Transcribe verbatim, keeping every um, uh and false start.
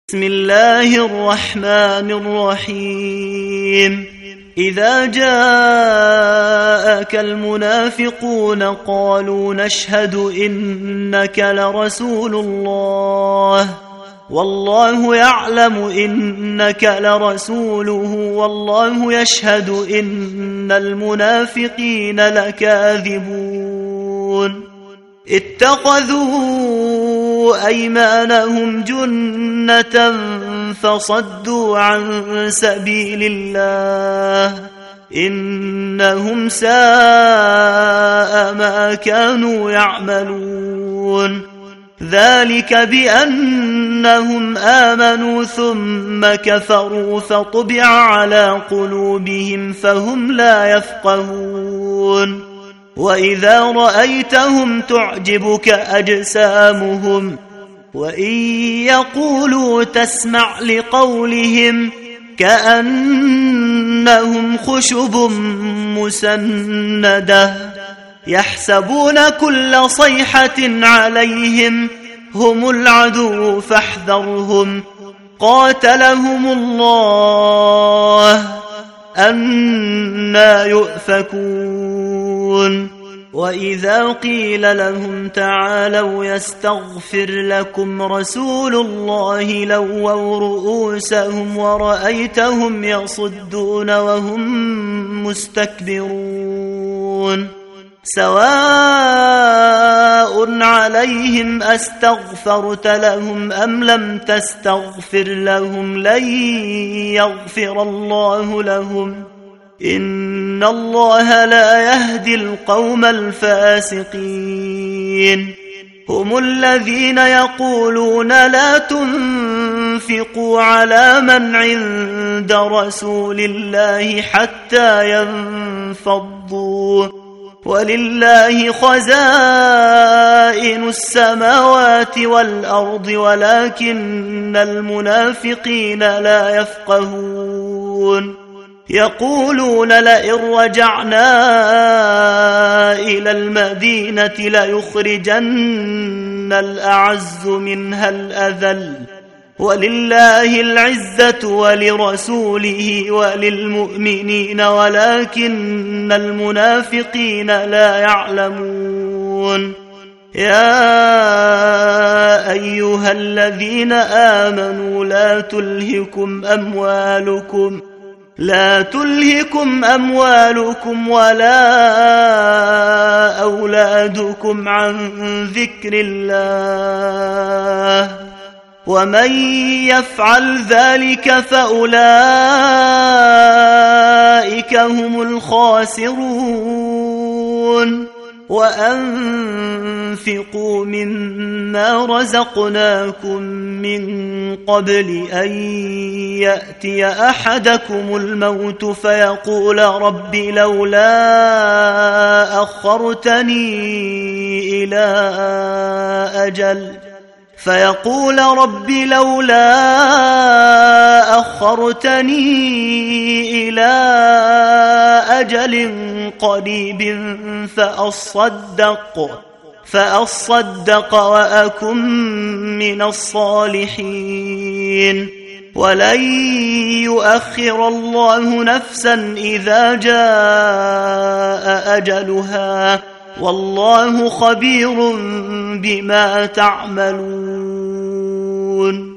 بسم الله الرحمن الرحيم إذا جاءك المنافقون قالوا نشهد إنك لرسول الله والله يعلم إنك لرسوله والله يشهد إن المنافقين لكاذبون اتخذوا أيمانهم جنة فصدوا عن سبيل الله إنهم ساء ما كانوا يعملون ذلك بأنهم آمنوا ثم كفروا فطبع على قلوبهم فهم لا يفقهون وإذا رأيتهم تعجبك أجسامهم وإن يقولوا تسمع لقولهم كأنهم خشب مسندة يحسبون كل صيحة عليهم هم العدو فاحذرهم قاتلهم الله أنى يؤفكون وإذا قيل لهم تعالوا يستغفر لكم رسول الله لووا رؤوسهم ورأيتهم يصدون وهم مستكبرون سواء عليهم أستغفرت لهم أم لم تستغفر لهم لن يغفر الله لهم إن الله لا يهدي القوم الفاسقين هم الذين يقولون لا تنفقوا على من عند رسول الله حتى ينفضوا ولله خزائن السماوات والأرض ولكن المنافقين لا يفقهون يقولون لئن رجعنا إلى المدينة ليخرجن الأعز منها الأذل ولله العزة ولرسوله وللمؤمنين ولكن المنافقين لا يعلمون يا أيها الذين آمنوا لا تلهكم أموالكم لا تلهكم أموالكم ولا أولادكم عن ذكر الله ومن يفعل ذلك فأولئك هم الخاسرون وأنفقوا مما رزقناكم من قبل أن يأتي أحدكم الموت فيقول رب لولا أخرتني إلى أجل فيقول رب لولا أخرتني إلى أجل قريب فأصدق فأصدق وأكن من الصالحين ولن يؤخر الله نفسا إذا جاء أجلها والله خبير بما تعملون